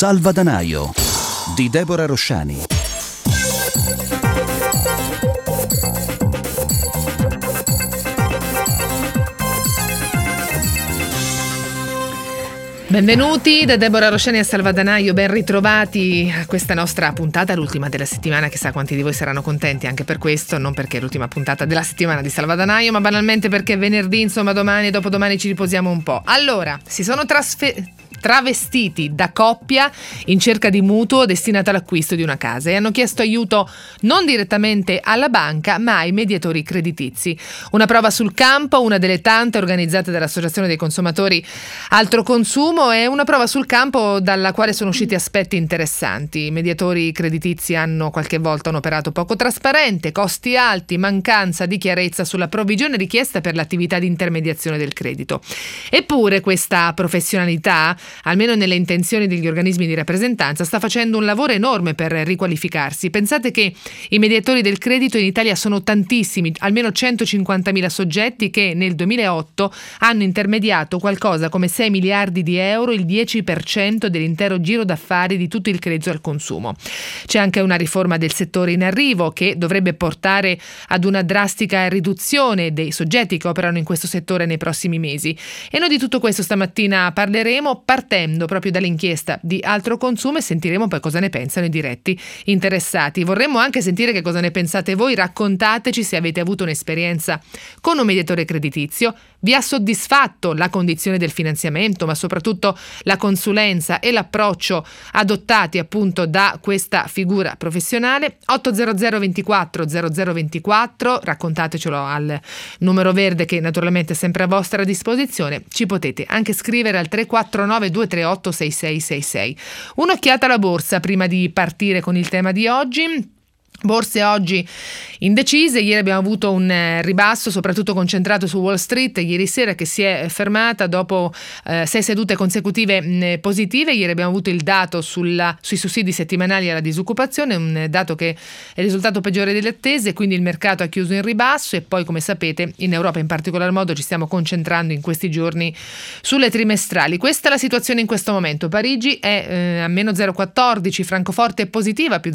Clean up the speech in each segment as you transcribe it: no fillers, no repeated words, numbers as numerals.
Salvadanaio di Deborah Rosciani. Benvenuti da Deborah Rosciani a Salvadanaio, ben ritrovati a questa nostra puntata, l'ultima della settimana. Chissà quanti di voi saranno contenti anche per questo, non perché è l'ultima puntata della settimana di Salvadanaio, ma banalmente perché è venerdì, insomma domani e dopodomani ci riposiamo un po'. Allora, si sono travestiti da coppia in cerca di mutuo destinato all'acquisto di una casa e hanno chiesto aiuto non direttamente alla banca ma ai mediatori creditizi. Una prova sul campo, una delle tante organizzate dall'Associazione dei Consumatori Altro Consumo, e una prova sul campo dalla quale sono usciti aspetti interessanti. I mediatori creditizi hanno qualche volta un operato poco trasparente, costi alti, mancanza di chiarezza sulla provvigione richiesta per l'attività di intermediazione del credito. Eppure questa professionalità, almeno nelle intenzioni degli organismi di rappresentanza, sta facendo un lavoro enorme per riqualificarsi. Pensate che i mediatori del credito in Italia sono tantissimi, almeno 150.000 soggetti che nel 2008 hanno intermediato qualcosa come 6 miliardi di euro, il 10% dell'intero giro d'affari di tutto il credito al consumo. C'è anche una riforma del settore in arrivo che dovrebbe portare ad una drastica riduzione dei soggetti che operano in questo settore nei prossimi mesi. E noi di tutto questo stamattina parleremo, partendo proprio dall'inchiesta di Altro Consumo, e sentiremo poi cosa ne pensano i diretti interessati. Vorremmo anche sentire che cosa ne pensate voi. Raccontateci se avete avuto un'esperienza con un mediatore creditizio. Vi ha soddisfatto la condizione del finanziamento, ma soprattutto la consulenza e l'approccio adottati appunto da questa figura professionale? 800 24 0024, raccontatecelo al numero verde che naturalmente è sempre a vostra disposizione. Ci potete anche scrivere al 349 238 6666. Un'occhiata alla borsa prima di partire con il tema di oggi. Borse oggi indecise. Ieri abbiamo avuto un ribasso soprattutto concentrato su Wall Street, ieri sera, che si è fermata dopo 6 sedute consecutive positive. Ieri abbiamo avuto il dato sui sussidi settimanali alla disoccupazione, un dato che è il risultato peggiore delle attese, quindi il mercato ha chiuso in ribasso. E poi, come sapete, in Europa in particolar modo ci stiamo concentrando in questi giorni sulle trimestrali. Questa è la situazione in questo momento. Parigi è a meno 0,14, Francoforte è positiva più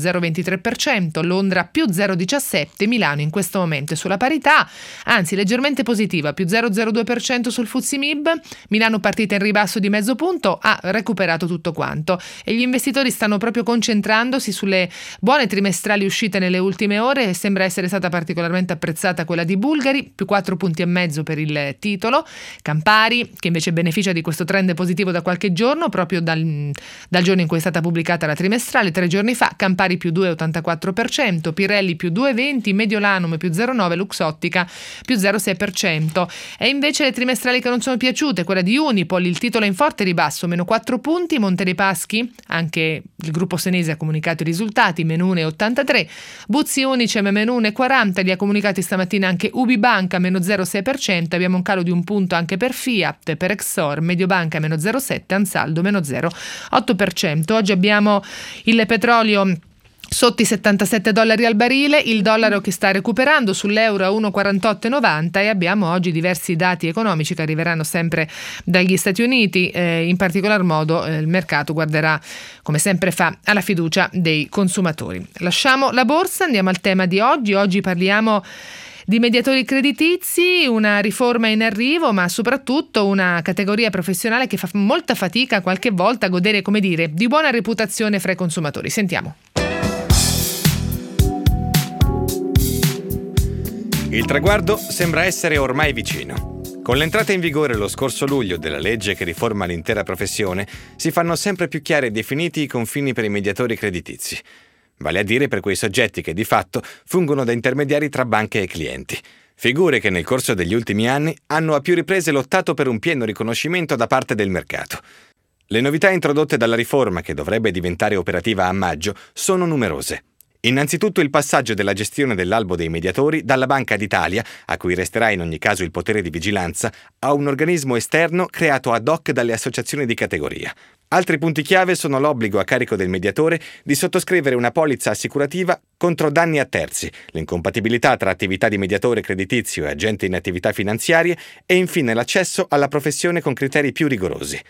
0,23%, Londra più 0,17%, Milano in questo momento è sulla parità, anzi leggermente positiva, più 0,02% sul FTSE MIB. Milano, partita in ribasso di mezzo punto, ha recuperato tutto quanto e gli investitori stanno proprio concentrandosi sulle buone trimestrali uscite nelle ultime ore, e sembra essere stata particolarmente apprezzata quella di Bulgari, più 4,5 punti per il titolo. Campari, che invece beneficia di questo trend positivo da qualche giorno, proprio dal giorno in cui è stata pubblicata la trimestrale, 3 giorni fa. Campari più 2,84%, Pirelli più 2,20%, Mediolanum più 0,9%, Luxottica più 0,6%. E invece le trimestrali che non sono piaciute, quella di Unipol, il titolo è in forte ribasso, meno 4 punti, Monte dei Paschi, anche il gruppo senese ha comunicato i risultati, meno 1,83%, Buzzi Unicem meno 1,40%, li ha comunicati stamattina anche Ubibanca meno 0,6%, abbiamo un calo di un punto anche per Fiat, per Exor, Mediobanca meno 0,7%, Ansaldo meno 0,8%. Oggi abbiamo il petrolio sotto i $77 al barile, il dollaro che sta recuperando sull'euro a 1,4890, e abbiamo oggi diversi dati economici che arriveranno sempre dagli Stati Uniti. In particolar modo il mercato guarderà, come sempre fa, alla fiducia dei consumatori. Lasciamo la borsa, andiamo al tema di oggi. Oggi parliamo di mediatori creditizi, una riforma in arrivo, ma soprattutto una categoria professionale che fa molta fatica qualche volta a godere, come dire, di buona reputazione fra i consumatori. Sentiamo. Il traguardo sembra essere ormai vicino. Con l'entrata in vigore lo scorso luglio della legge che riforma l'intera professione, si fanno sempre più chiari e definiti i confini per i mediatori creditizi. Vale a dire per quei soggetti che di fatto fungono da intermediari tra banche e clienti. Figure che nel corso degli ultimi anni hanno a più riprese lottato per un pieno riconoscimento da parte del mercato. Le novità introdotte dalla riforma, che dovrebbe diventare operativa a maggio, sono numerose. Innanzitutto il passaggio della gestione dell'albo dei mediatori dalla Banca d'Italia, a cui resterà in ogni caso il potere di vigilanza, a un organismo esterno creato ad hoc dalle associazioni di categoria. Altri punti chiave sono l'obbligo a carico del mediatore di sottoscrivere una polizza assicurativa contro danni a terzi, l'incompatibilità tra attività di mediatore creditizio e agente in attività finanziarie e infine l'accesso alla professione con criteri più rigorosi.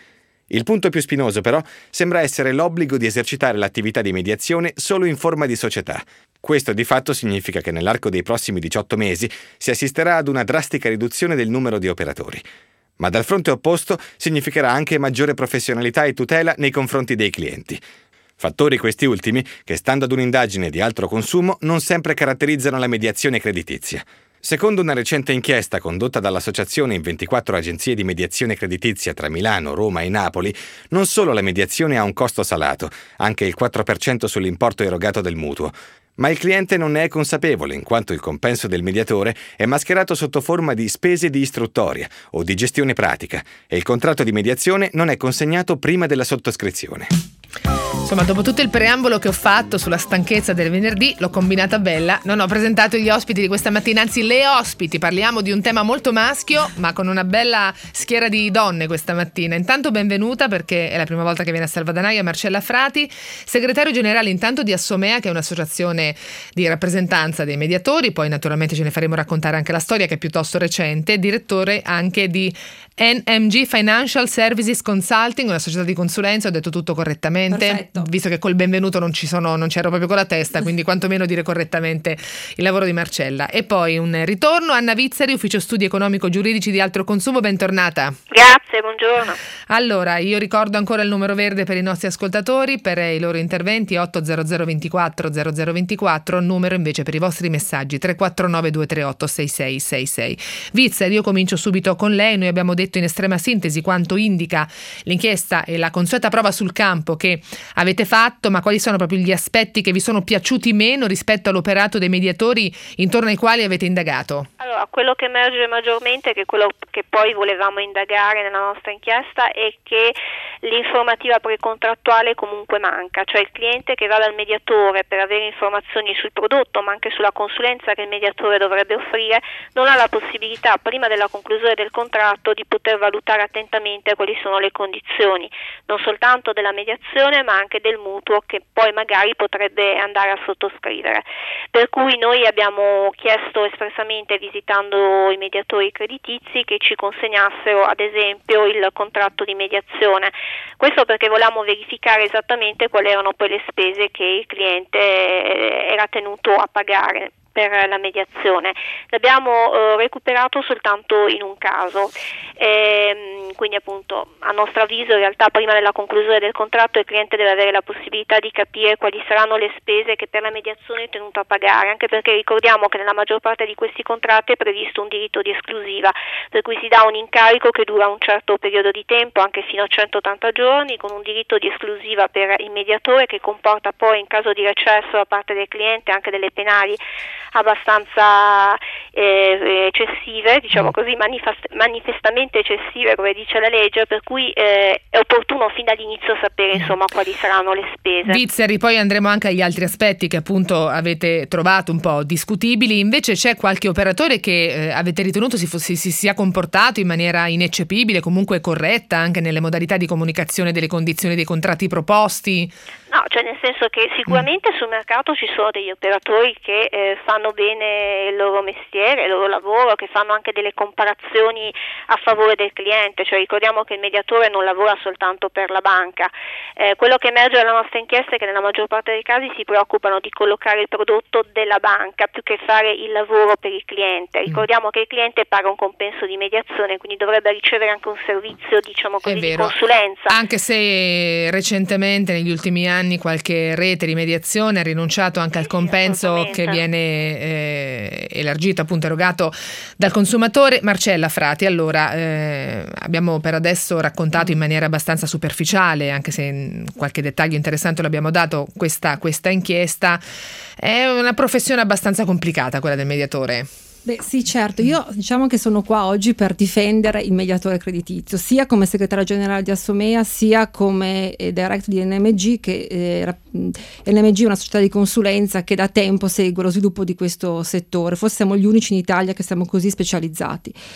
Il punto più spinoso, però, sembra essere l'obbligo di esercitare l'attività di mediazione solo in forma di società. Questo di fatto significa che nell'arco dei prossimi 18 mesi si assisterà ad una drastica riduzione del numero di operatori. Ma dal fronte opposto significherà anche maggiore professionalità e tutela nei confronti dei clienti. Fattori questi ultimi che, stando ad un'indagine di altro consumo, non sempre caratterizzano la mediazione creditizia. Secondo una recente inchiesta condotta dall'associazione in 24 agenzie di mediazione creditizia tra Milano, Roma e Napoli, non solo la mediazione ha un costo salato, anche il 4% sull'importo erogato del mutuo, ma il cliente non ne è consapevole in quanto il compenso del mediatore è mascherato sotto forma di spese di istruttoria o di gestione pratica e il contratto di mediazione non è consegnato prima della sottoscrizione. Insomma, dopo tutto il preambolo che ho fatto sulla stanchezza del venerdì, l'ho combinata bella. Non ho presentato gli ospiti di questa mattina, anzi le ospiti. Parliamo di un tema molto maschio, ma con una bella schiera di donne questa mattina. Intanto benvenuta, perché è la prima volta che viene a Salvadanaio, Marcella Frati, segretario generale intanto di Assomea, che è un'associazione di rappresentanza dei mediatori. Poi naturalmente ce ne faremo raccontare anche la storia, che è piuttosto recente. Direttore anche di NMG Financial Services Consulting, una società di consulenza. Ho detto tutto correttamente? Perfetto. Visto che col benvenuto non c'ero proprio con la testa, quindi quantomeno dire correttamente il lavoro di Marcella. E poi un ritorno, Anna Vizzari, Ufficio Studi Economico Giuridici di Altro Consumo, bentornata. Grazie, buongiorno. Allora, io ricordo ancora il numero verde per i nostri ascoltatori, per i loro interventi 800 24 0024, numero invece per i vostri messaggi 349 238 6666. Vizzari, io comincio subito con lei. Noi abbiamo detto in estrema sintesi quanto indica l'inchiesta e la consueta prova sul campo che avete fatto, ma quali sono proprio gli aspetti che vi sono piaciuti meno rispetto all'operato dei mediatori intorno ai quali avete indagato? Allora, quello che emerge maggiormente, che è quello che poi volevamo indagare nella nostra inchiesta, è che l'informativa precontrattuale comunque manca, cioè il cliente che va dal mediatore per avere informazioni sul prodotto, ma anche sulla consulenza che il mediatore dovrebbe offrire, non ha la possibilità, prima della conclusione del contratto, di poter valutare attentamente quali sono le condizioni, non soltanto della mediazione, ma anche del mutuo che poi magari potrebbe andare a sottoscrivere. Per cui noi abbiamo chiesto espressamente, visitando i mediatori creditizi, che ci consegnassero ad esempio il contratto di mediazione. Questo perché volevamo verificare esattamente quali erano poi le spese che il cliente era tenuto a pagare per la mediazione. L'abbiamo recuperato soltanto in un caso, quindi appunto a nostro avviso in realtà prima della conclusione del contratto il cliente deve avere la possibilità di capire quali saranno le spese che per la mediazione è tenuto a pagare, anche perché ricordiamo che nella maggior parte di questi contratti è previsto un diritto di esclusiva, per cui si dà un incarico che dura un certo periodo di tempo, anche fino a 180 giorni, con un diritto di esclusiva per il mediatore che comporta poi in caso di recesso da parte del cliente anche delle penali abbastanza eccessive, diciamo così, manifestamente eccessive, come dice la legge, per cui è opportuno fin dall'inizio sapere insomma quali saranno le spese. Vizzari, poi andremo anche agli altri aspetti che appunto avete trovato un po' discutibili. Invece c'è qualche operatore che avete ritenuto si sia comportato in maniera ineccepibile, comunque corretta anche nelle modalità di comunicazione delle condizioni dei contratti proposti? No, cioè nel senso che sicuramente sul mercato ci sono degli operatori che fanno bene il loro mestiere, il loro lavoro, che fanno anche delle comparazioni a favore del cliente, cioè ricordiamo che il mediatore non lavora soltanto per la banca. Quello che emerge dalla nostra inchiesta è che nella maggior parte dei casi si preoccupano di collocare il prodotto della banca più che fare il lavoro per il cliente. Ricordiamo che il cliente paga un compenso di mediazione, quindi dovrebbe ricevere anche un servizio, diciamo così, di consulenza. Anche se recentemente, negli ultimi anni, qualche rete di mediazione ha rinunciato anche al compenso che viene elargito, appunto erogato dal consumatore. Marcella Frati, allora abbiamo per adesso raccontato in maniera abbastanza superficiale, anche se qualche dettaglio interessante l'abbiamo dato, questa inchiesta. È una professione abbastanza complicata quella del mediatore. Beh sì, certo, io diciamo che sono qua oggi per difendere il mediatore creditizio, sia come segretario generale di Assomea, sia come director di NMG, che NMG è una società di consulenza che da tempo segue lo sviluppo di questo settore. Forse siamo gli unici in Italia che siamo così specializzati.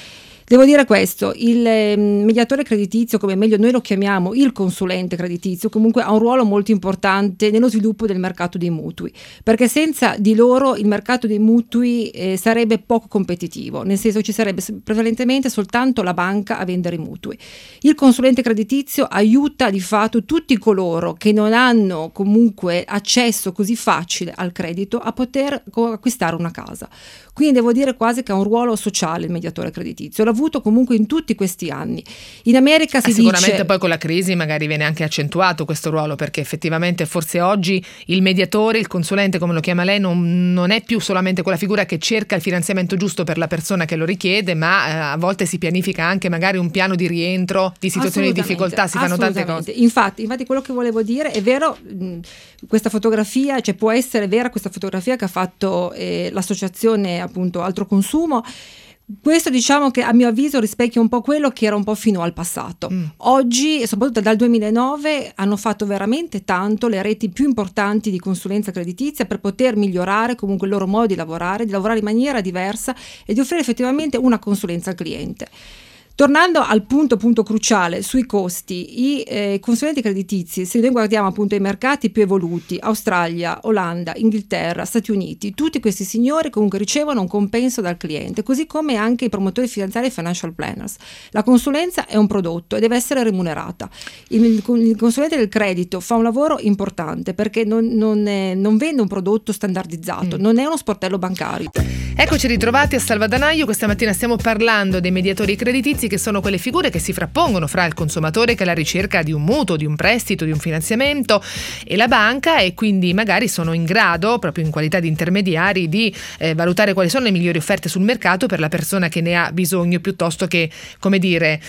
Devo dire questo, il mediatore creditizio, come meglio noi lo chiamiamo, il consulente creditizio, comunque ha un ruolo molto importante nello sviluppo del mercato dei mutui, perché senza di loro il mercato dei mutui sarebbe poco competitivo, nel senso ci sarebbe prevalentemente soltanto la banca a vendere i mutui. Il consulente creditizio aiuta di fatto tutti coloro che non hanno comunque accesso così facile al credito a poter acquistare una casa. Quindi devo dire quasi che ha un ruolo sociale il mediatore creditizio, l'ha avuto comunque in tutti questi anni. In America si sicuramente dice... poi con la crisi magari viene anche accentuato questo ruolo, perché effettivamente forse oggi il mediatore, il consulente come lo chiama lei, non è più solamente quella figura che cerca il finanziamento giusto per la persona che lo richiede, ma a volte si pianifica anche magari un piano di rientro di situazioni di difficoltà, si fanno tante cose. Infatti quello che volevo dire è vero, questa fotografia, cioè può essere vera questa fotografia che ha fatto l'associazione appunto Altro Consumo. Questo diciamo che a mio avviso rispecchia un po' quello che era un po' fino al passato. Oggi e soprattutto dal 2009 hanno fatto veramente tanto le reti più importanti di consulenza creditizia per poter migliorare comunque il loro modo di lavorare in maniera diversa e di offrire effettivamente una consulenza al cliente. Tornando al punto cruciale sui costi, i consulenti creditizi, se noi guardiamo appunto i mercati più evoluti, Australia, Olanda, Inghilterra, Stati Uniti, tutti questi signori comunque ricevono un compenso dal cliente, così come anche i promotori finanziari e financial planners. La consulenza è un prodotto e deve essere remunerata. Il consulente del credito fa un lavoro importante perché non vende un prodotto standardizzato, non è uno sportello bancario. Eccoci ritrovati a Salvadanaio. Questa mattina stiamo parlando dei mediatori creditizi, che sono quelle figure che si frappongono fra il consumatore che è alla ricerca di un mutuo, di un prestito, di un finanziamento e la banca, e quindi magari sono in grado, proprio in qualità di intermediari, di valutare quali sono le migliori offerte sul mercato per la persona che ne ha bisogno, piuttosto che, come dire,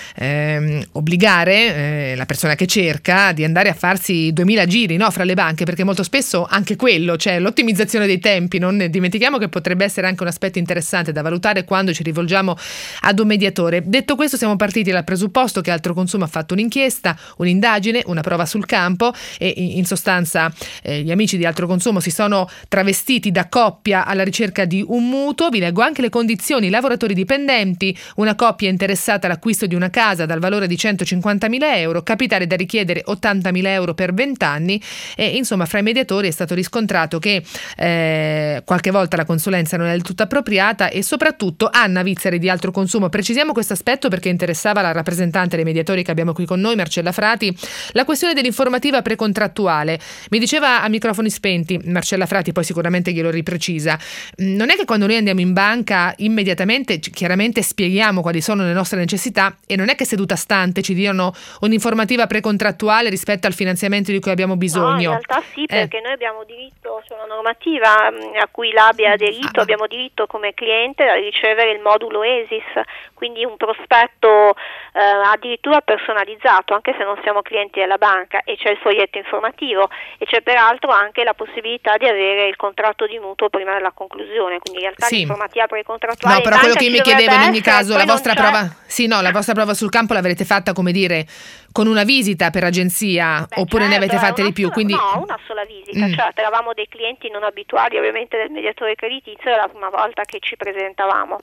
obbligare la persona che cerca di andare a farsi 2000 giri, no, fra le banche, perché molto spesso anche quello, cioè l'ottimizzazione dei tempi, non ne dimentichiamo che potrebbe essere anche un aspetto interessante da valutare quando ci rivolgiamo ad un mediatore. Detto questo, siamo partiti dal presupposto che Altro Consumo ha fatto un'inchiesta, un'indagine, una prova sul campo, e in sostanza gli amici di Altro Consumo si sono travestiti da coppia alla ricerca di un mutuo. Vi leggo anche le condizioni: lavoratori dipendenti, una coppia interessata all'acquisto di una casa dal valore di 150.000 euro, capitale da richiedere 80.000 euro per 20 anni, e insomma fra i mediatori è stato riscontrato che qualche volta la consulenza non è del tutto appropriata, e soprattutto Anna Vizzari di Altro Consumo, precisiamo questo aspetto perché interessava la rappresentante dei mediatori che abbiamo qui con noi, Marcella Frati, la questione dell'informativa precontrattuale. Mi diceva a microfoni spenti Marcella Frati, poi sicuramente glielo riprecisa, non è che quando noi andiamo in banca immediatamente chiaramente spieghiamo quali sono le nostre necessità, e non è che seduta stante ci diano un'informativa precontrattuale rispetto al finanziamento di cui abbiamo bisogno. No, in realtà sì, perché noi abbiamo diritto, c'è una normativa a cui l'ABI ha aderito, abbiamo diritto come cliente a ricevere il modulo ESIS, quindi un prospetto addirittura personalizzato, anche se non siamo clienti della banca, e c'è il foglietto informativo, e c'è peraltro anche la possibilità di avere il contratto di mutuo prima della conclusione, quindi in realtà l'informativa precontrattuale. No, però quello che io mi chiedevo in ogni caso, la vostra prova sul campo l'avrete fatta, come dire, con una visita per agenzia, oppure ne avete fatte di più? Quindi... No, una sola visita, cioè eravamo dei clienti non abituali ovviamente del mediatore creditizio, era la prima volta che ci presentavamo,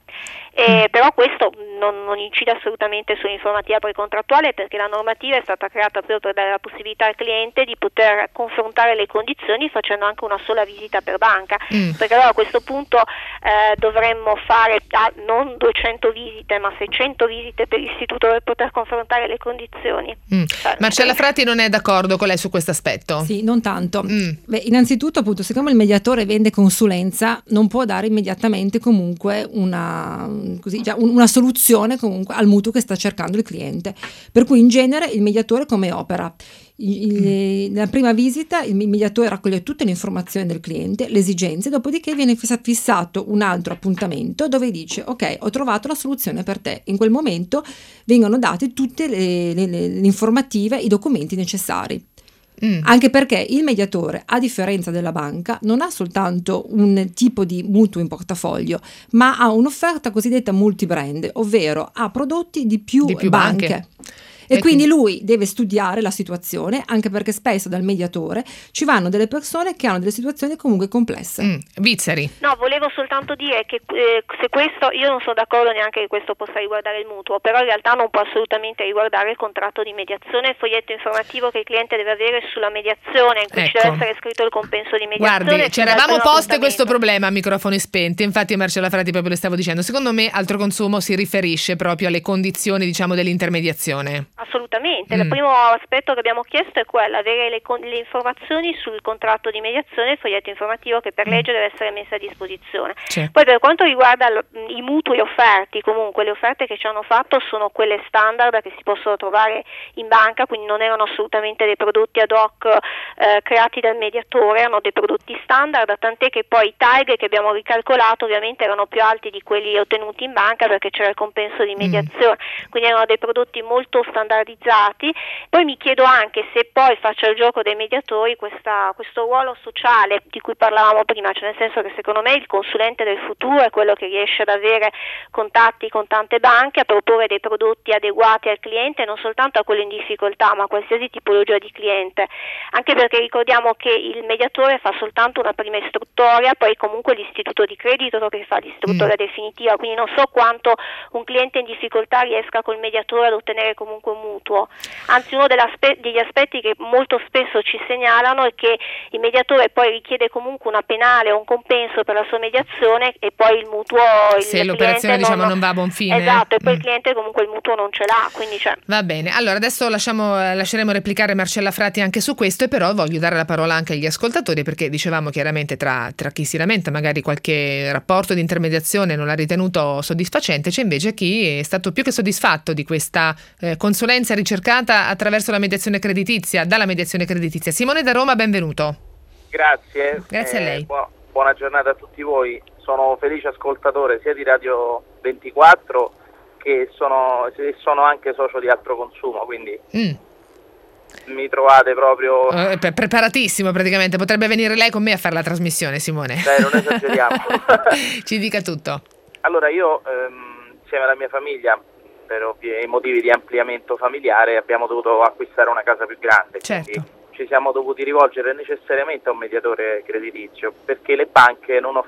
però questo non incide assolutamente sull'informativa precontrattuale, perché la normativa è stata creata proprio per dare la possibilità al cliente di poter confrontare le condizioni facendo anche una sola visita per banca, perché allora a questo punto dovremmo fare non 200 visite ma 600 visite per istituto per poter confrontare le condizioni. Marcella Frati non è d'accordo con lei su questo aspetto? Sì, non tanto. Beh, innanzitutto appunto, siccome il mediatore vende consulenza, non può dare immediatamente comunque una soluzione comunque al mutuo che sta cercando il cliente, per cui in genere il mediatore come opera? Nella prima visita il mediatore raccoglie tutte le informazioni del cliente, le esigenze, dopodiché viene fissato un altro appuntamento dove dice: ok, ho trovato la soluzione per te. In quel momento vengono date tutte le informative, i documenti necessari. Anche perché il mediatore, a differenza della banca, non ha soltanto un tipo di mutuo in portafoglio, ma ha un'offerta cosiddetta multibrand, ovvero ha prodotti di più banche. E quindi lui deve studiare la situazione, anche perché spesso dal mediatore ci vanno delle persone che hanno delle situazioni comunque complesse. Vizzeri. No, volevo soltanto dire che se questo, io non sono d'accordo neanche che questo possa riguardare il mutuo, però in realtà non può assolutamente riguardare il contratto di mediazione e il foglietto informativo che il cliente deve avere sulla mediazione, in cui ci deve essere scritto il compenso di mediazione. Guardi, ci eravamo poste questo problema a microfoni spenti, infatti Marcella Frati proprio le stavo dicendo, secondo me altro consumo si riferisce proprio alle condizioni, diciamo, dell'intermediazione. Assolutamente, il primo aspetto che abbiamo chiesto è quello, avere le informazioni sul contratto di mediazione e il foglietto informativo che per legge deve essere messo a disposizione. Poi per quanto riguarda i mutui offerti, comunque le offerte che ci hanno fatto sono quelle standard che si possono trovare in banca, quindi non erano assolutamente dei prodotti ad hoc creati dal mediatore, erano dei prodotti standard, tant'è che poi i tag che abbiamo ricalcolato ovviamente erano più alti di quelli ottenuti in banca perché c'era il compenso di mediazione, quindi erano dei prodotti molto standardizzati. Poi mi chiedo anche se poi faccia il gioco dei mediatori questo ruolo sociale di cui parlavamo prima, cioè nel senso che secondo me il consulente del futuro è quello che riesce ad avere contatti con tante banche, a proporre dei prodotti adeguati al cliente, non soltanto a quello in difficoltà ma a qualsiasi tipologia di cliente, anche perché ricordiamo che il mediatore fa soltanto una prima istruttoria, poi comunque l'istituto di credito che fa l'istruttoria definitiva, quindi non so quanto un cliente in difficoltà riesca col mediatore ad ottenere comunque un mutuo, anzi uno degli aspetti che molto spesso ci segnalano è che il mediatore poi richiede comunque una penale o un compenso per la sua mediazione e poi il mutuo se l'operazione non va a buon fine. Esatto, e poi il cliente comunque il mutuo non ce l'ha, quindi Va bene, allora adesso lasceremo replicare Marcella Frati anche su questo, e però voglio dare la parola anche agli ascoltatori, perché dicevamo chiaramente tra chi si lamenta magari qualche rapporto di intermediazione non l'ha ritenuto soddisfacente, c'è invece chi è stato più che soddisfatto di questa consulenza ricercata attraverso la mediazione creditizia, dalla mediazione creditizia. Simone da Roma, benvenuto. Grazie a lei. Buona giornata a tutti voi. Sono felice ascoltatore sia di Radio 24 che sono anche socio di Altro Consumo, quindi mi trovate proprio preparatissimo praticamente. Potrebbe venire lei con me a fare la trasmissione, Simone. Non esageriamo. Ci dica tutto. Allora io insieme alla mia famiglia, per ovvi motivi di ampliamento familiare, abbiamo dovuto acquistare una casa più grande. Certo. Quindi ci siamo dovuti rivolgere necessariamente a un mediatore creditizio, perché le banche non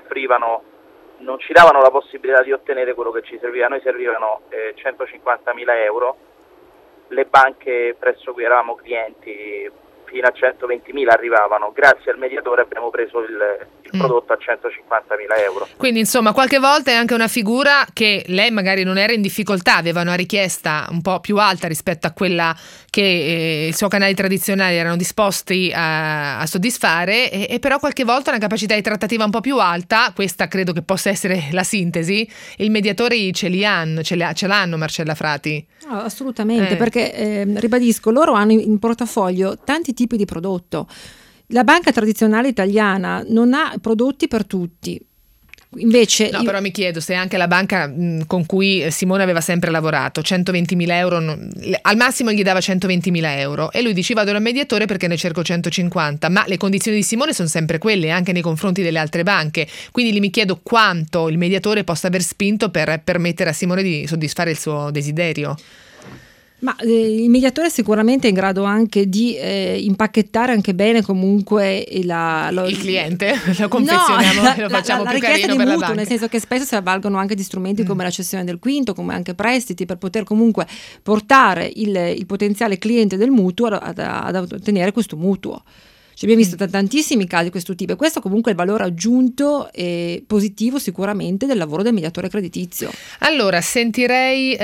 ci davano la possibilità di ottenere quello che ci serviva. Noi servivano 150.000 euro, le banche presso cui eravamo clienti fino a 120.000 arrivavano. Grazie al mediatore abbiamo preso il prodotto a 150.000 euro. Quindi insomma qualche volta è anche una figura che lei magari non era in difficoltà, aveva una richiesta un po' più alta rispetto a quella che i suoi canali tradizionali erano disposti a soddisfare, e però qualche volta una capacità di trattativa un po' più alta, questa credo che possa essere la sintesi, il mediatore ce l'hanno, Marcella Frati. No, assolutamente, perché ribadisco, loro hanno in portafoglio tanti tipi di prodotto. La banca tradizionale italiana non ha prodotti per tutti. Invece però mi chiedo se anche la banca con cui Simone aveva sempre lavorato, 120.000 euro, al massimo gli dava 120.000 euro e lui diceva vado dal mediatore perché ne cerco 150, ma le condizioni di Simone sono sempre quelle anche nei confronti delle altre banche, quindi lì mi chiedo quanto il mediatore possa aver spinto per permettere a Simone di soddisfare il suo desiderio. Ma il mediatore sicuramente è in grado anche di impacchettare anche bene comunque il cliente, lo confezioniamo, lo facciamo più carino per la banca. Nel senso che spesso si avvalgono anche di strumenti come la cessione del quinto, come anche prestiti, per poter comunque portare il potenziale cliente del mutuo ad ottenere questo mutuo. Abbiamo visto tantissimi casi di questo tipo, e questo comunque è il valore aggiunto e positivo sicuramente del lavoro del mediatore creditizio. Allora sentirei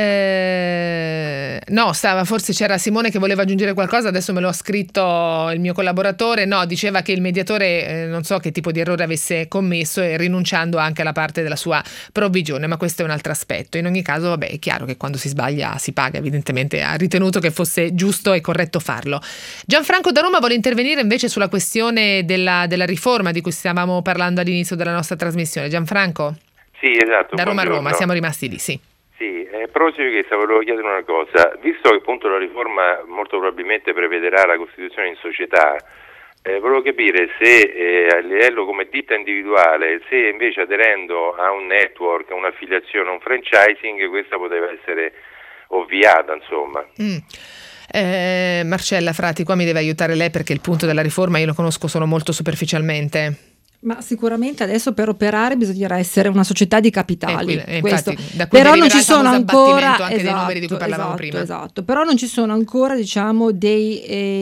forse c'era Simone che voleva aggiungere qualcosa, adesso me lo ha scritto il mio collaboratore. Diceva che il mediatore non so che tipo di errore avesse commesso, e rinunciando anche alla parte della sua provvigione, ma questo è un altro aspetto. In ogni caso è chiaro che quando si sbaglia si paga, evidentemente ha ritenuto che fosse giusto e corretto farlo. Gianfranco da Roma vuole intervenire invece sulla questione della riforma di cui stavamo parlando all'inizio della nostra trasmissione. Gianfranco? Sì, esatto. Da Roma a Roma, siamo rimasti lì, sì. Sì, proprio che volevo chiedere una cosa. Visto che appunto la riforma molto probabilmente prevederà la costituzione in società, volevo capire se a livello come ditta individuale, se invece aderendo a un network, a un'affiliazione, a un franchising, questa poteva essere ovviata, insomma. Marcella Frati, qua mi deve aiutare lei, perché il punto della riforma io lo conosco solo molto superficialmente. Ma sicuramente adesso per operare bisognerà essere una società di capitali, infatti, da cui però non ci il sono ancora anche dei numeri di cui parlavamo prima. Esatto, però non ci sono ancora, diciamo, dei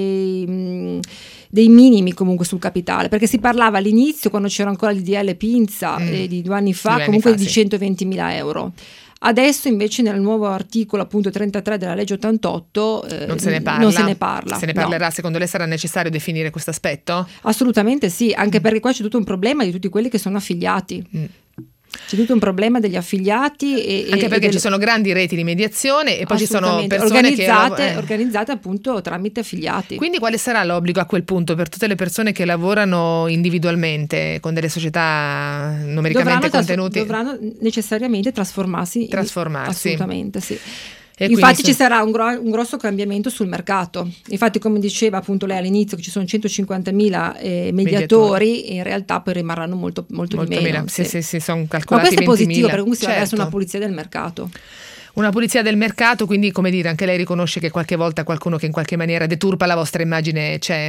minimi comunque sul capitale, perché si parlava all'inizio, quando c'era ancora il DL Pinza di 2 anni fa, comunque di 120.000 euro. Adesso invece nel nuovo articolo appunto 33 della legge 88 non se ne parla. Se ne parlerà, no. Secondo lei sarà necessario definire questo aspetto? Assolutamente sì, anche perché qua c'è tutto un problema di tutti quelli che sono affiliati. C'è tutto un problema degli affiliati anche perché ci sono grandi reti di mediazione e poi ci sono persone organizzate appunto tramite affiliati. Quindi quale sarà l'obbligo a quel punto per tutte le persone che lavorano individualmente con delle società numericamente contenuti? Dovranno necessariamente trasformarsi. Assolutamente sì. E infatti ci sarà un grosso cambiamento sul mercato. Infatti, come diceva appunto lei all'inizio, che ci sono 150.000 mediatori, in realtà poi rimarranno molto di meno. Sì, sono calcolati. Ma questo è positivo, 20.000. perché comunque si va verso una pulizia del mercato. Una pulizia del mercato, quindi come dire, anche lei riconosce che qualche volta qualcuno che in qualche maniera deturpa la vostra immagine c'è?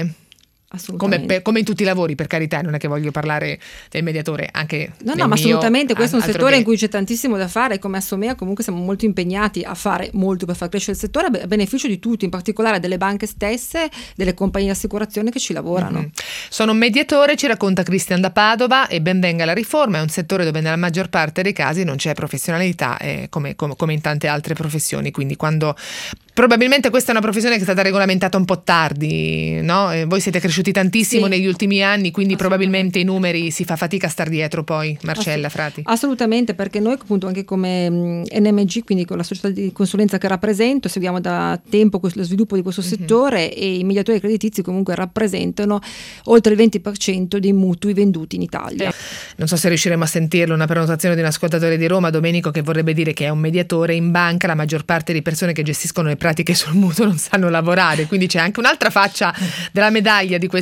Come in tutti i lavori, per carità, non è che voglio parlare del mediatore, anche no, ma assolutamente, questo è un settore in cui c'è tantissimo da fare. Come Assomea comunque siamo molto impegnati a fare molto per far crescere il settore a beneficio di tutti, in particolare delle banche stesse, delle compagnie di assicurazione che ci lavorano. Sono un mediatore, ci racconta Cristian da Padova, e ben venga la riforma. È un settore dove nella maggior parte dei casi non c'è professionalità, come in tante altre professioni, quindi quando probabilmente questa è una professione che è stata regolamentata un po' tardi, no? Voi siete cresciuti tantissimo negli ultimi anni, quindi probabilmente i numeri si fa fatica a star dietro poi. Marcella Frati. Assolutamente, perché noi appunto anche come NMG, quindi con la società di consulenza che rappresento, seguiamo da tempo lo sviluppo di questo settore, e i mediatori creditizi comunque rappresentano oltre il 20% dei mutui venduti in Italia. Non so se riusciremo a sentirlo, una prenotazione di un ascoltatore di Roma, Domenico, che vorrebbe dire che è un mediatore in banca. La maggior parte di persone che gestiscono le pratiche sul mutuo non sanno lavorare, quindi c'è anche un'altra faccia della medaglia di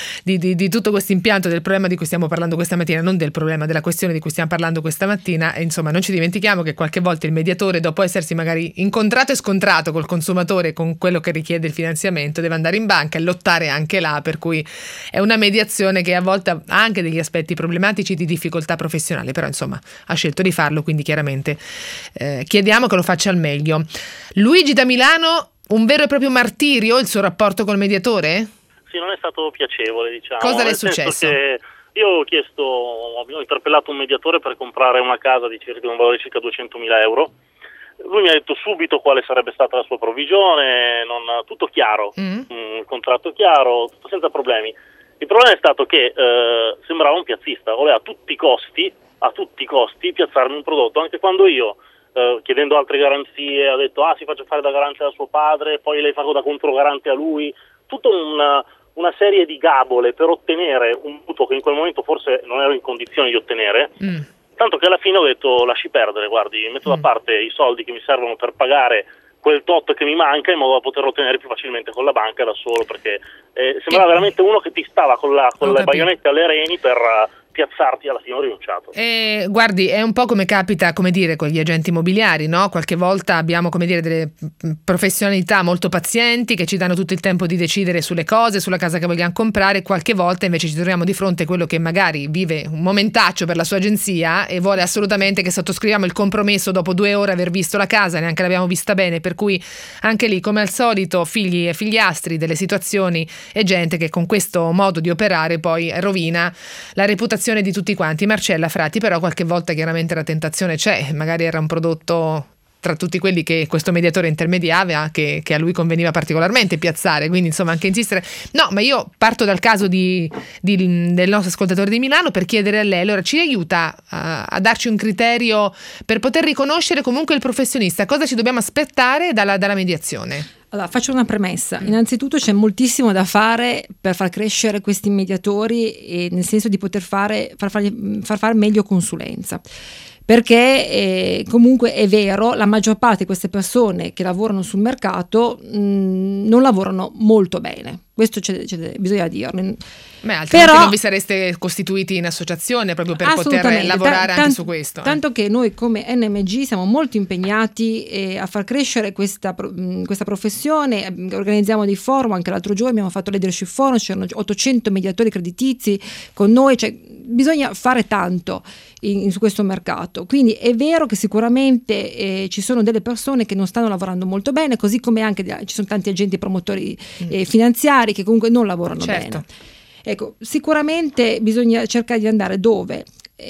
tutto questo impianto, del problema di cui stiamo parlando questa mattina, non del problema, della questione di cui stiamo parlando questa mattina. E insomma, non ci dimentichiamo che qualche volta il mediatore, dopo essersi magari incontrato e scontrato col consumatore, con quello che richiede il finanziamento, deve andare in banca e lottare anche là, per cui è una mediazione che a volte ha anche degli aspetti problematici di difficoltà professionale, però insomma ha scelto di farlo, quindi chiaramente chiediamo che lo faccia al meglio. Luigi da Milano, un vero e proprio martirio il suo rapporto col mediatore? Sì, non è stato piacevole, diciamo. Cosa le è successo? Che io ho interpellato un mediatore per comprare una casa di un valore di circa 200.000 euro. Lui mi ha detto subito quale sarebbe stata la sua provvigione, tutto chiaro, il contratto chiaro, tutto senza problemi. Il problema è stato che sembrava un piazzista, voleva a tutti i costi piazzarmi un prodotto, anche quando io, chiedendo altre garanzie, ha detto si faccia fare da garante da suo padre, poi lei fa da controgarante a lui, tutta una serie di gabole per ottenere un mutuo che in quel momento forse non ero in condizione di ottenere, tanto che alla fine ho detto lasci perdere, guardi, metto da parte i soldi che mi servono per pagare quel tot che mi manca, in modo da poterlo ottenere più facilmente con la banca da solo, perché sembrava veramente uno che ti stava con le baionette alle reni per piazzarti. Alla fine ho rinunciato. Guardi, è un po' come capita, come dire, con gli agenti immobiliari, no? Qualche volta abbiamo, come dire, delle professionalità molto pazienti che ci danno tutto il tempo di decidere sulle cose, sulla casa che vogliamo comprare. Qualche volta invece ci troviamo di fronte a quello che magari vive un momentaccio per la sua agenzia e vuole assolutamente che sottoscriviamo il compromesso dopo 2 ore aver visto la casa, neanche l'abbiamo vista bene, per cui anche lì, come al solito, figli e figliastri delle situazioni, e gente che con questo modo di operare poi rovina la reputazione di tutti quanti. Marcella Frati, però qualche volta chiaramente la tentazione c'è, magari era un prodotto tra tutti quelli che questo mediatore intermediava che a lui conveniva particolarmente piazzare, quindi insomma anche insistere. No, ma io parto dal caso del nostro ascoltatore di Milano per chiedere a lei, allora ci aiuta a darci un criterio per poter riconoscere comunque il professionista, cosa ci dobbiamo aspettare dalla mediazione? Allora, faccio una premessa. Innanzitutto c'è moltissimo da fare per far crescere questi mediatori, e nel senso di poter far fare meglio consulenza. Perché comunque è vero, la maggior parte di queste persone che lavorano sul mercato non lavorano molto bene. questo bisogna dirlo. Altrimenti non vi sareste costituiti in associazione proprio per poter lavorare anche su questo. Tanto che noi come NMG siamo molto impegnati a far crescere questa professione, organizziamo dei forum, anche l'altro giorno abbiamo fatto Leadership Forum, c'erano 800 mediatori creditizi con noi, cioè bisogna fare tanto su questo mercato, quindi è vero che sicuramente ci sono delle persone che non stanno lavorando molto bene, così come anche ci sono tanti agenti promotori finanziari che comunque non lavorano bene. Ecco, sicuramente bisogna cercare di andare dove?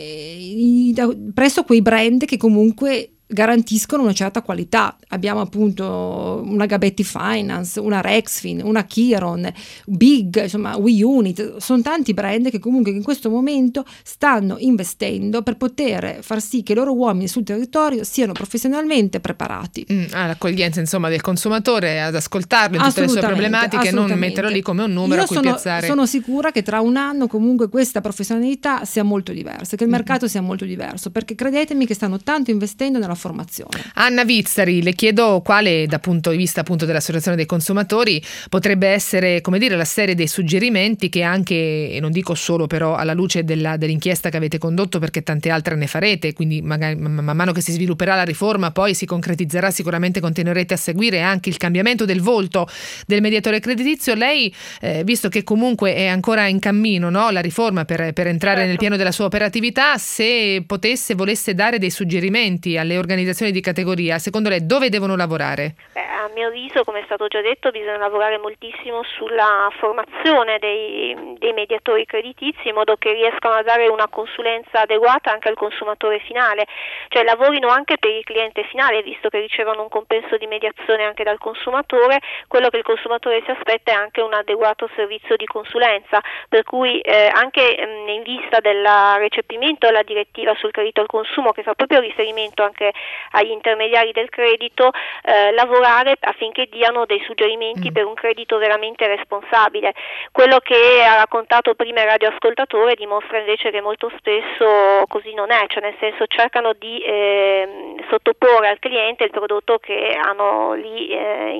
Presso quei brand che comunque garantiscono una certa qualità. Abbiamo appunto una Gabetti Finance, una Rexfin, una Chiron, Big, insomma WeUnit, sono tanti brand che comunque in questo momento stanno investendo per poter far sì che i loro uomini sul territorio siano professionalmente preparati. L'accoglienza insomma del consumatore, ad ascoltarlo in tutte le sue problematiche, non metterlo lì come un numero a cui piazzare. Sono sicura che tra un anno comunque questa professionalità sia molto diversa, che il mercato sia molto diverso, perché credetemi che stanno tanto investendo nella formazione. Anna Vizzari, le chiedo quale, da punto di vista appunto dell'Associazione dei Consumatori, potrebbe essere, come dire, la serie dei suggerimenti che anche, e non dico solo però alla luce dell'inchiesta che avete condotto, perché tante altre ne farete, quindi magari man mano che si svilupperà la riforma poi si concretizzerà, sicuramente continuerete a seguire anche il cambiamento del volto del mediatore creditizio. Lei, visto che comunque è ancora in cammino, no, la riforma per entrare nel pieno della sua operatività, se volesse dare dei suggerimenti alle organizzazioni di categoria, secondo lei dove devono lavorare? A mio avviso, come è stato già detto, bisogna lavorare moltissimo sulla formazione dei mediatori creditizi, in modo che riescano a dare una consulenza adeguata anche al consumatore finale, cioè lavorino anche per il cliente finale, visto che ricevono un compenso di mediazione anche dal consumatore. Quello che il consumatore si aspetta è anche un adeguato servizio di consulenza, per cui anche in vista del recepimento della direttiva sul credito al consumo, che fa proprio riferimento anche agli intermediari del credito, lavorare affinché diano dei suggerimenti per un credito veramente responsabile. Quello che ha raccontato prima il radioascoltatore dimostra invece che molto spesso così non è, cioè nel senso cercano di sottoporre al cliente il prodotto che hanno lì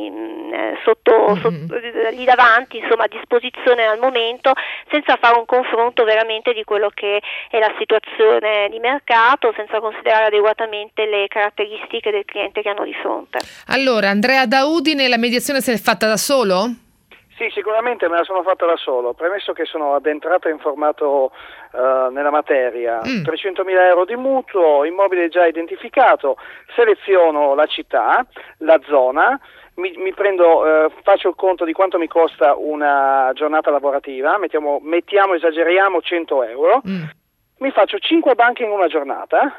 lì davanti, insomma a disposizione al momento, senza fare un confronto veramente di quello che è la situazione di mercato, senza considerare adeguatamente le caratteristiche del cliente che hanno di fronte. Allora, Andrea da Udine, la mediazione si è fatta da solo? Sì, sicuramente me la sono fatta da solo, premesso che sono addentrato e informato nella materia. 300.000 euro di mutuo, immobile già identificato, seleziono la città, la zona, mi prendo, faccio il conto di quanto mi costa una giornata lavorativa, esageriamo 100 euro, mi faccio 5 banche in una giornata.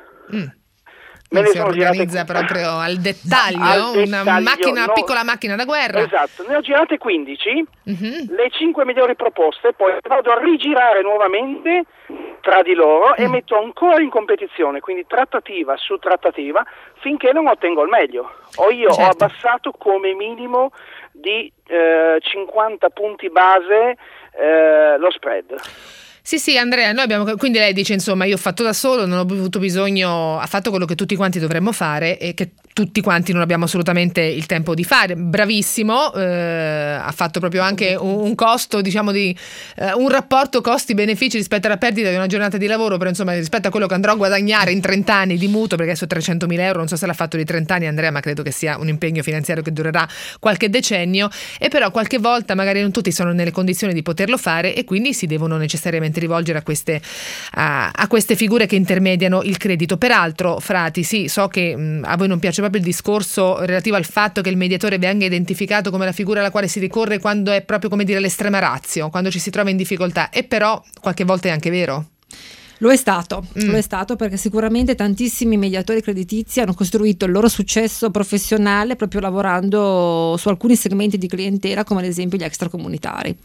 Me ne si organizza proprio al dettaglio, una piccola macchina da guerra. Esatto, ne ho girate 15, le 5 migliori proposte, poi vado a rigirare nuovamente tra di loro e metto ancora in competizione, quindi trattativa su trattativa, finché non ottengo il meglio. Ho abbassato come minimo di 50 punti base lo spread. Sì, Andrea, quindi lei dice insomma io ho fatto da solo, non ho avuto bisogno, ha fatto quello che tutti quanti dovremmo fare e che tutti quanti non abbiamo assolutamente il tempo di fare. Bravissimo, ha fatto proprio anche un costo, diciamo di un rapporto costi-benefici rispetto alla perdita di una giornata di lavoro, però insomma rispetto a quello che andrò a guadagnare in 30 anni di mutuo, perché adesso 300.000 euro, non so se l'ha fatto di 30 anni Andrea, ma credo che sia un impegno finanziario che durerà qualche decennio, e però qualche volta magari non tutti sono nelle condizioni di poterlo fare e quindi si devono necessariamente rivolgere a queste figure che intermediano il credito. Peraltro, Frati, sì, so che a voi non piace proprio il discorso relativo al fatto che il mediatore venga identificato come la figura alla quale si ricorre quando è proprio, come dire, l'estrema ratio, quando ci si trova in difficoltà, e però qualche volta è anche vero. Lo è stato perché sicuramente tantissimi mediatori creditizi hanno costruito il loro successo professionale proprio lavorando su alcuni segmenti di clientela, come ad esempio gli extracomunitari.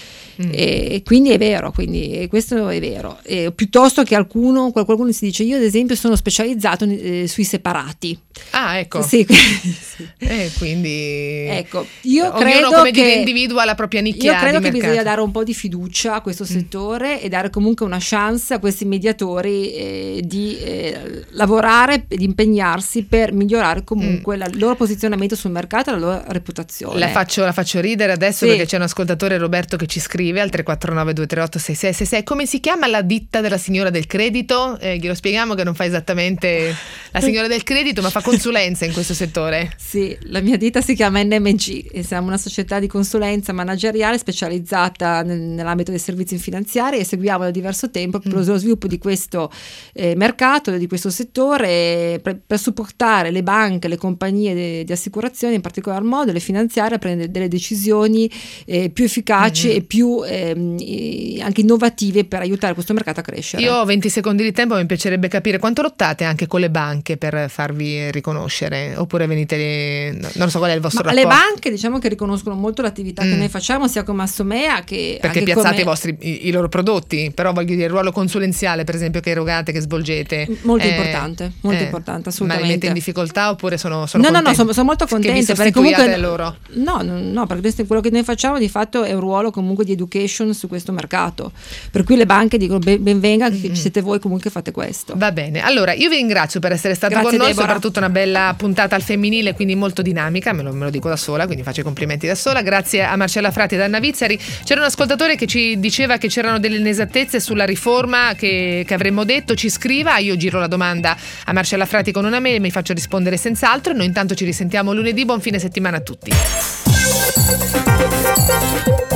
E quindi è vero, questo è vero, piuttosto che qualcuno si dice io ad esempio sono specializzato sui separati, Ah, ecco. Sì. Quindi ecco, io ognuno credo come che individua la propria nicchia. Io credo di che mercato. bisogna dare un po' di fiducia a questo settore e dare comunque una chance a questi mediatori di lavorare e di impegnarsi per migliorare comunque il loro posizionamento sul mercato e la loro reputazione. La faccio ridere adesso perché c'è un ascoltatore, Roberto, che ci scrive al 349 238 6666. Come si chiama la ditta della signora del credito? Glielo spieghiamo che non fa esattamente la signora del credito, ma fa consulenza in questo settore. Sì, la mia ditta si chiama NMG e siamo una società di consulenza manageriale specializzata nell'ambito dei servizi finanziari e seguiamo da diverso tempo lo sviluppo di questo mercato, di questo settore per supportare le banche, le compagnie di assicurazione, in particolar modo le finanziarie, a prendere delle decisioni più efficaci e più anche innovative per aiutare questo mercato a crescere. Io ho 20 secondi di tempo, mi piacerebbe capire quanto lottate anche con le banche per farvi riconoscere, oppure venite, non so qual è il vostro rapporto. Le banche diciamo che riconoscono molto l'attività che noi facciamo sia come Assomea che perché anche piazzate come i loro prodotti, però voglio dire il ruolo consulenziale per esempio che erogate, che svolgete molto importante assolutamente. Ma li mette in difficoltà oppure sono no, sono molto contenta perché comunque loro. No, perché quello che noi facciamo di fatto è un ruolo comunque di education su questo mercato, per cui le banche dicono ben venga che ci siete voi comunque fate questo. Va bene, allora io vi ringrazio per essere stato Grazie, con noi, Deborah. soprattutto una bella puntata al femminile, quindi molto dinamica, me lo dico da sola, quindi faccio i complimenti da sola. Grazie a Marcella Frati e Anna Vizzari. C'era un ascoltatore che ci diceva che c'erano delle inesattezze sulla riforma che avremmo detto, ci scriva, io giro la domanda a Marcella Frati con una mail, mi faccio rispondere senz'altro e noi intanto ci risentiamo lunedì. Buon fine settimana a tutti.